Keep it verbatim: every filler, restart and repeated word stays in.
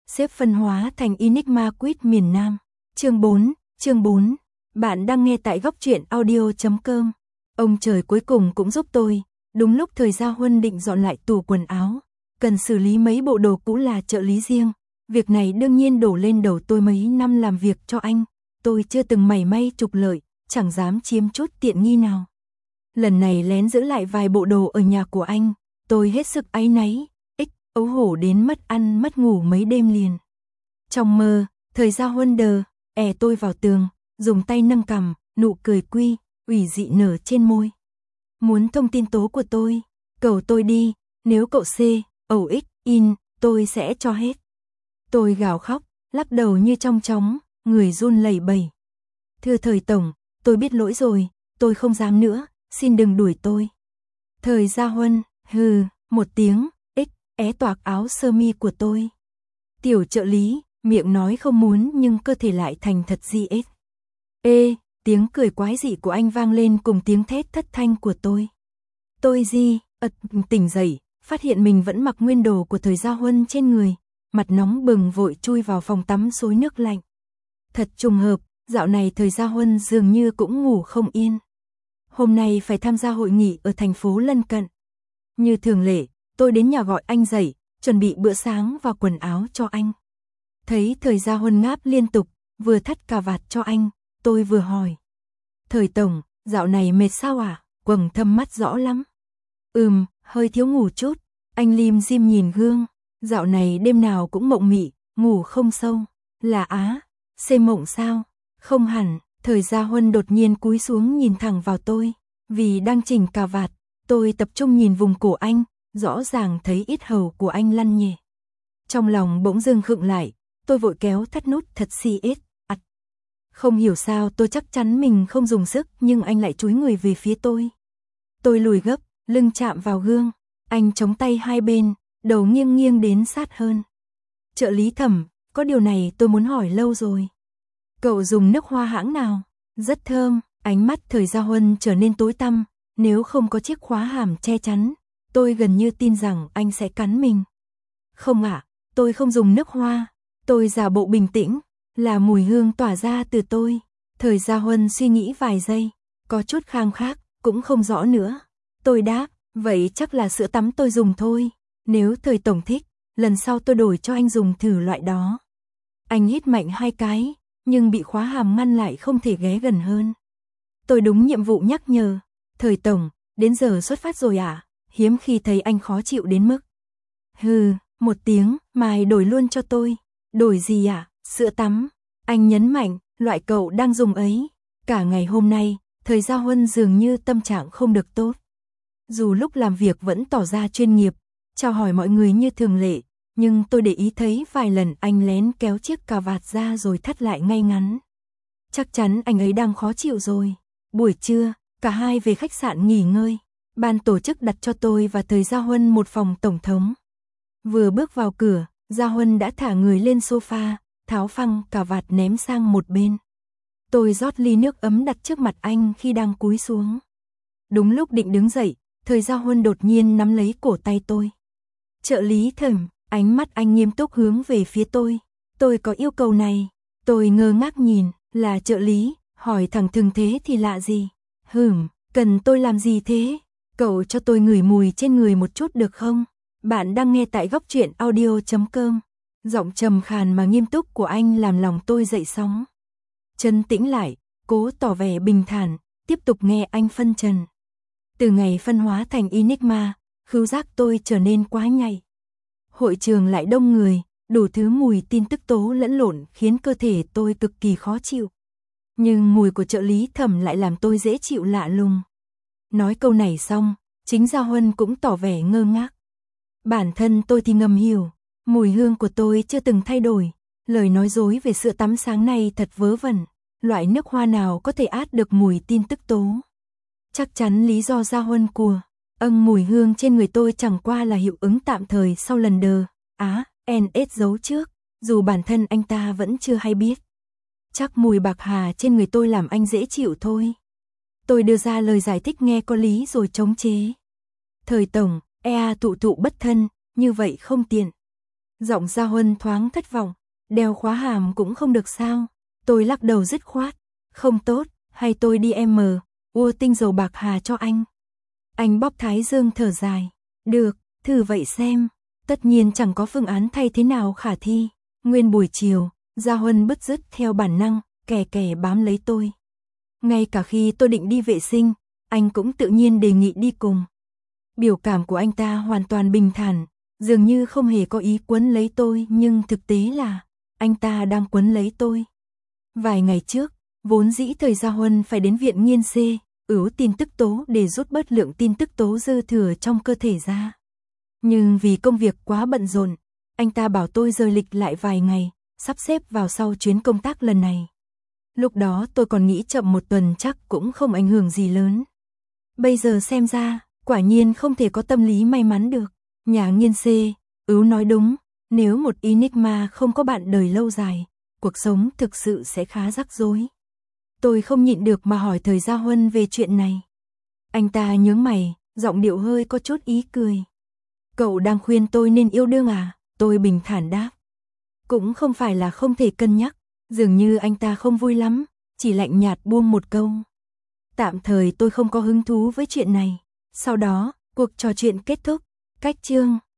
xếp phân hóa thành Enigma Quiz miền Nam. Chương bốn, chương bốn. Bạn đang nghe tại góc truyện audio chấm com. Ông trời cuối cùng cũng giúp tôi, đúng lúc thời Gia Huân định dọn lại tủ quần áo, cần xử lý mấy bộ đồ cũ là trợ lý riêng. Việc này đương nhiên đổ lên đầu tôi, mấy năm làm việc cho anh, tôi chưa từng mảy may trục lợi, chẳng dám chiếm chút tiện nghi nào. Lần này lén giữ lại vài bộ đồ ở nhà của anh, tôi hết sức áy náy, ích, ấu hổ đến mất ăn mất ngủ mấy đêm liền. Trong mơ, thời Gia Huân đờ, è tôi vào tường, dùng tay nâng cằm, nụ cười quy, ủy dị nở trên môi. Muốn thông tin tố của tôi, cầu tôi đi, nếu cậu C, ẩu X, in, tôi sẽ cho hết. Tôi gào khóc, lắc đầu như trong trống, người run lẩy bẩy. Thưa thời tổng, tôi biết lỗi rồi, tôi không dám nữa, xin đừng đuổi tôi. Thời Gia Huân, hừ, một tiếng, X, é toạc áo sơ mi của tôi. Tiểu trợ lý, miệng nói không muốn nhưng cơ thể lại thành thật gì ết. Ê, tiếng cười quái dị của anh vang lên cùng tiếng thét thất thanh của tôi. Tôi gì, ật, tỉnh dậy, phát hiện mình vẫn mặc nguyên đồ của thời Gia Huân trên người, mặt nóng bừng vội chui vào phòng tắm xối nước lạnh. Thật trùng hợp, dạo này thời Gia Huân dường như cũng ngủ không yên. Hôm nay phải tham gia hội nghị ở thành phố lân cận. Như thường lệ, tôi đến nhà gọi anh dậy, chuẩn bị bữa sáng và quần áo cho anh. Thấy thời Gia Huân ngáp liên tục, vừa thắt cà vạt cho anh, tôi vừa hỏi. Thời tổng, dạo này mệt sao à? Quầng thâm mắt rõ lắm. Ừm, hơi thiếu ngủ chút. Anh lim dim nhìn gương. Dạo này đêm nào cũng mộng mị, ngủ không sâu. Là á, xê mộng sao? Không hẳn. Thời Gia Huân đột nhiên cúi xuống nhìn thẳng vào tôi. Vì đang chỉnh cà vạt, tôi tập trung nhìn vùng cổ anh, rõ ràng thấy yết hầu của anh lăn nhẹ. Trong lòng bỗng dưng khựng lại, tôi vội kéo thắt nút thật si ết, ặt. Không hiểu sao tôi chắc chắn mình không dùng sức nhưng anh lại chúi người về phía tôi. Tôi lùi gấp, lưng chạm vào gương, anh chống tay hai bên, đầu nghiêng nghiêng đến sát hơn. Trợ lý Thẩm, có điều này tôi muốn hỏi lâu rồi. Cậu dùng nước hoa hãng nào? Rất thơm. Ánh mắt thời Gia Huân trở nên tối tăm, nếu không có chiếc khóa hàm che chắn, tôi gần như tin rằng anh sẽ cắn mình. Không ạ, à, tôi không dùng nước hoa. Tôi giả bộ bình tĩnh, là mùi hương tỏa ra từ tôi. Thời Gia Huân suy nghĩ vài giây, có chút khang khác, cũng không rõ nữa. Tôi đáp, vậy chắc là sữa tắm tôi dùng thôi. Nếu thời tổng thích, lần sau tôi đổi cho anh dùng thử loại đó. Anh hít mạnh hai cái, nhưng bị khóa hàm ngăn lại không thể ghé gần hơn. Tôi đúng nhiệm vụ nhắc nhở. Thời tổng, đến giờ xuất phát rồi à? Hiếm khi thấy anh khó chịu đến mức. Hừ, một tiếng, mày đổi luôn cho tôi. Đổi gì ạ? À? Sữa tắm. Anh nhấn mạnh, loại cậu đang dùng ấy. Cả ngày hôm nay, thời Gia Huân dường như tâm trạng không được tốt. Dù lúc làm việc vẫn tỏ ra chuyên nghiệp, chào hỏi mọi người như thường lệ, nhưng tôi để ý thấy vài lần anh lén kéo chiếc cà vạt ra rồi thắt lại ngay ngắn. Chắc chắn anh ấy đang khó chịu rồi. Buổi trưa, cả hai về khách sạn nghỉ ngơi. Ban tổ chức đặt cho tôi và thời Gia Huân một phòng tổng thống. Vừa bước vào cửa, Gia Huân đã thả người lên sofa, tháo phăng cà vạt ném sang một bên. Tôi rót ly nước ấm đặt trước mặt anh khi đang cúi xuống. Đúng lúc định đứng dậy, thời Gia Huân đột nhiên nắm lấy cổ tay tôi. Trợ lý Thẩm, ánh mắt anh nghiêm túc hướng về phía tôi. Tôi có yêu cầu này. Tôi ngơ ngác nhìn, là trợ lý, hỏi thẳng thừng thế thì lạ gì. Hửm, cần tôi làm gì thế? Cậu cho tôi ngửi mùi trên người một chút được không? Bạn đang nghe tại góc truyện audio chấm com. Giọng trầm khàn mà nghiêm túc của anh làm lòng tôi dậy sóng. Trấn tĩnh lại, cố tỏ vẻ bình thản, tiếp tục nghe anh phân trần. Từ ngày phân hóa thành Enigma, khứu giác tôi trở nên quá nhạy. Hội trường lại đông người, đủ thứ mùi tin tức tố lẫn lộn khiến cơ thể tôi cực kỳ khó chịu. Nhưng mùi của trợ lý Thẩm lại làm tôi dễ chịu lạ lùng. Nói câu này xong, chính Gia Huân cũng tỏ vẻ ngơ ngác. Bản thân tôi thì ngầm hiểu, mùi hương của tôi chưa từng thay đổi. Lời nói dối về sữa tắm sáng nay thật vớ vẩn. Loại nước hoa nào có thể át được mùi tin tức tố? Chắc chắn lý do Gia Huân cùa. Âng, mùi hương trên người tôi chẳng qua là hiệu ứng tạm thời sau lần đờ Á, en ét giấu trước, dù bản thân anh ta vẫn chưa hay biết. Chắc mùi bạc hà trên người tôi làm anh dễ chịu thôi. Tôi đưa ra lời giải thích nghe có lý rồi chống chế. Thời tổng, ea tụ tụ bất thân, như vậy không tiện. Giọng Gia Huân thoáng thất vọng, đeo khóa hàm cũng không được sao? Tôi lắc đầu dứt khoát, không tốt, hay tôi đi em ua tinh dầu bạc hà cho anh. Anh bóp thái dương thở dài, được, thử vậy xem, tất nhiên chẳng có phương án thay thế nào khả thi. Nguyên buổi chiều, Gia Huân bứt rứt theo bản năng, kè kè bám lấy tôi. Ngay cả khi tôi định đi vệ sinh, anh cũng tự nhiên đề nghị đi cùng. Biểu cảm của anh ta hoàn toàn bình thản, dường như không hề có ý quấn lấy tôi, nhưng thực tế là anh ta đang quấn lấy tôi. Vài ngày trước, vốn dĩ thời Gia Huân phải đến viện nghiên C, ửu tin tức tố để rút bớt lượng tin tức tố dư thừa trong cơ thể ra. Nhưng vì công việc quá bận rộn, anh ta bảo tôi rời lịch lại vài ngày, sắp xếp vào sau chuyến công tác lần này. Lúc đó tôi còn nghĩ chậm một tuần chắc cũng không ảnh hưởng gì lớn. Bây giờ xem ra, quả nhiên không thể có tâm lý may mắn được. Nhà nghiên C, ửu nói đúng, nếu một Enigma không có bạn đời lâu dài, cuộc sống thực sự sẽ khá rắc rối. Tôi không nhịn được mà hỏi thời Gia Huân về chuyện này. Anh ta nhướng mày, giọng điệu hơi có chút ý cười. Cậu đang khuyên tôi nên yêu đương à? Tôi bình thản đáp. Cũng không phải là không thể cân nhắc, dường như anh ta không vui lắm, chỉ lạnh nhạt buông một câu. Tạm thời tôi không có hứng thú với chuyện này. Sau đó, cuộc trò chuyện kết thúc. Cách chương